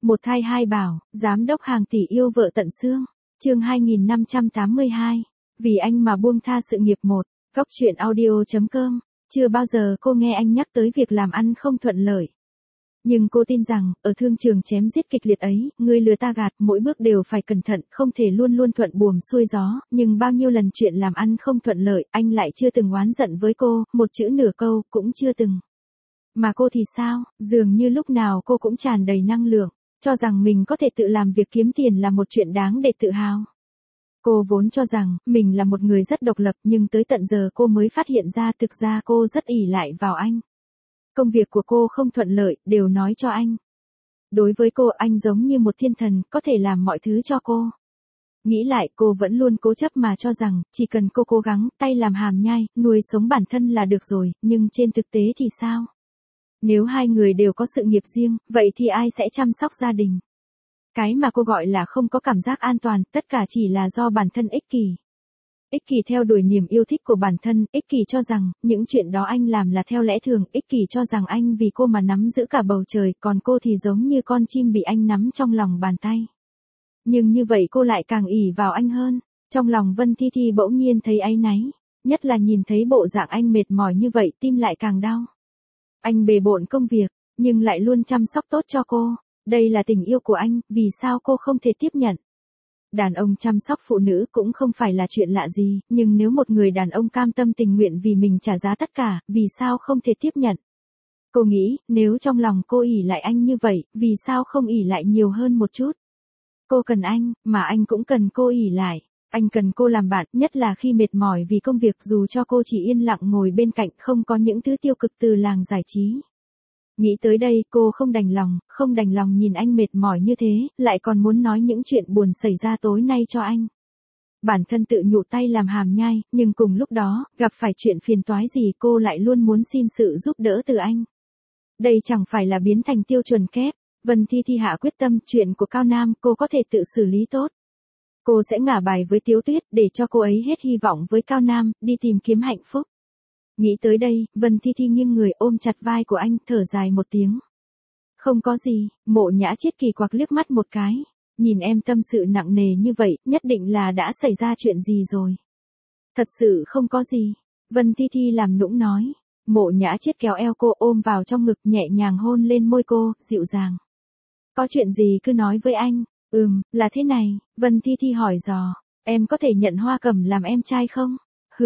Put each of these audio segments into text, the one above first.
Một thai hai bảo, giám đốc hàng tỷ yêu vợ tận xương. Chương 2582. Vì anh mà buông tha sự nghiệp. Một. Góc truyện audio.com. Chưa bao giờ cô nghe anh nhắc tới việc làm ăn không thuận lợi. Nhưng cô tin rằng, ở thương trường chém giết kịch liệt ấy, người lừa ta gạt, mỗi bước đều phải cẩn thận, không thể luôn luôn thuận buồm xuôi gió, nhưng bao nhiêu lần chuyện làm ăn không thuận lợi, anh lại chưa từng oán giận với cô, một chữ nửa câu, cũng chưa từng. Mà cô thì sao, dường như lúc nào cô cũng tràn đầy năng lượng, cho rằng mình có thể tự làm việc kiếm tiền là một chuyện đáng để tự hào. Cô vốn cho rằng, mình là một người rất độc lập nhưng tới tận giờ cô mới phát hiện ra thực ra cô rất ỷ lại vào anh. Công việc của cô không thuận lợi, đều nói cho anh. Đối với cô anh giống như một thiên thần, có thể làm mọi thứ cho cô. Nghĩ lại cô vẫn luôn cố chấp mà cho rằng, chỉ cần cô cố gắng, tay làm hàm nhai, nuôi sống bản thân là được rồi, nhưng trên thực tế thì sao? Nếu hai người đều có sự nghiệp riêng, vậy thì ai sẽ chăm sóc gia đình? Cái mà cô gọi là không có cảm giác an toàn, tất cả chỉ là do bản thân ích kỷ. Ích kỷ theo đuổi niềm yêu thích của bản thân, ích kỷ cho rằng, những chuyện đó anh làm là theo lẽ thường, ích kỷ cho rằng anh vì cô mà nắm giữ cả bầu trời, còn cô thì giống như con chim bị anh nắm trong lòng bàn tay. Nhưng như vậy cô lại càng ỷ vào anh hơn. Trong lòng Vân Thi Thi bỗng nhiên thấy áy náy, nhất là nhìn thấy bộ dạng anh mệt mỏi như vậy, tim lại càng đau. Anh bề bộn công việc, nhưng lại luôn chăm sóc tốt cho cô. Đây là tình yêu của anh, vì sao cô không thể tiếp nhận? Đàn ông chăm sóc phụ nữ cũng không phải là chuyện lạ gì, nhưng nếu một người đàn ông cam tâm tình nguyện vì mình trả giá tất cả, vì sao không thể tiếp nhận? Cô nghĩ, nếu trong lòng cô ỷ lại anh như vậy, vì sao không ỷ lại nhiều hơn một chút? Cô cần anh, mà anh cũng cần cô ỷ lại. Anh cần cô làm bạn, nhất là khi mệt mỏi vì công việc, dù cho cô chỉ yên lặng ngồi bên cạnh, không có những thứ tiêu cực từ làng giải trí. Nghĩ tới đây, cô không đành lòng nhìn anh mệt mỏi như thế, lại còn muốn nói những chuyện buồn xảy ra tối nay cho anh. Bản thân tự nhủ tay làm hàm nhai, nhưng cùng lúc đó, gặp phải chuyện phiền toái gì cô lại luôn muốn xin sự giúp đỡ từ anh. Đây chẳng phải là biến thành tiêu chuẩn kép. Vân Thi Thi hạ quyết tâm, chuyện của Cao Nam cô có thể tự xử lý tốt. Cô sẽ ngả bài với Tiếu Tuyết để cho cô ấy hết hy vọng với Cao Nam, đi tìm kiếm hạnh phúc. Nghĩ tới đây, Vân Thi Thi nghiêng người ôm chặt vai của anh, thở dài một tiếng. Không có gì. Mộ Nhã Chiết kỳ quặc liếc mắt một cái. Nhìn em tâm sự nặng nề như vậy, nhất định là đã xảy ra chuyện gì rồi. Thật sự không có gì. Vân Thi Thi làm nũng nói. Mộ Nhã Chiết kéo eo cô ôm vào trong ngực, nhẹ nhàng hôn lên môi cô, dịu dàng. Có chuyện gì cứ nói với anh. Là thế này. Vân Thi Thi hỏi dò. Em có thể nhận Hoa Cẩm làm em trai không?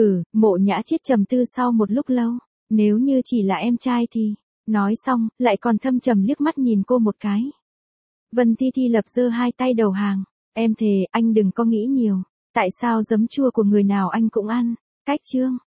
Mộ Nhã Chiết trầm tư sau một lúc lâu. Nếu như chỉ là em trai thì... Nói xong, lại còn thâm trầm liếc mắt nhìn cô một cái. Vân Thi Thi lập giơ hai tay đầu hàng. Em thề, anh đừng có nghĩ nhiều. Tại sao giấm chua của người nào anh cũng ăn? Cách chương.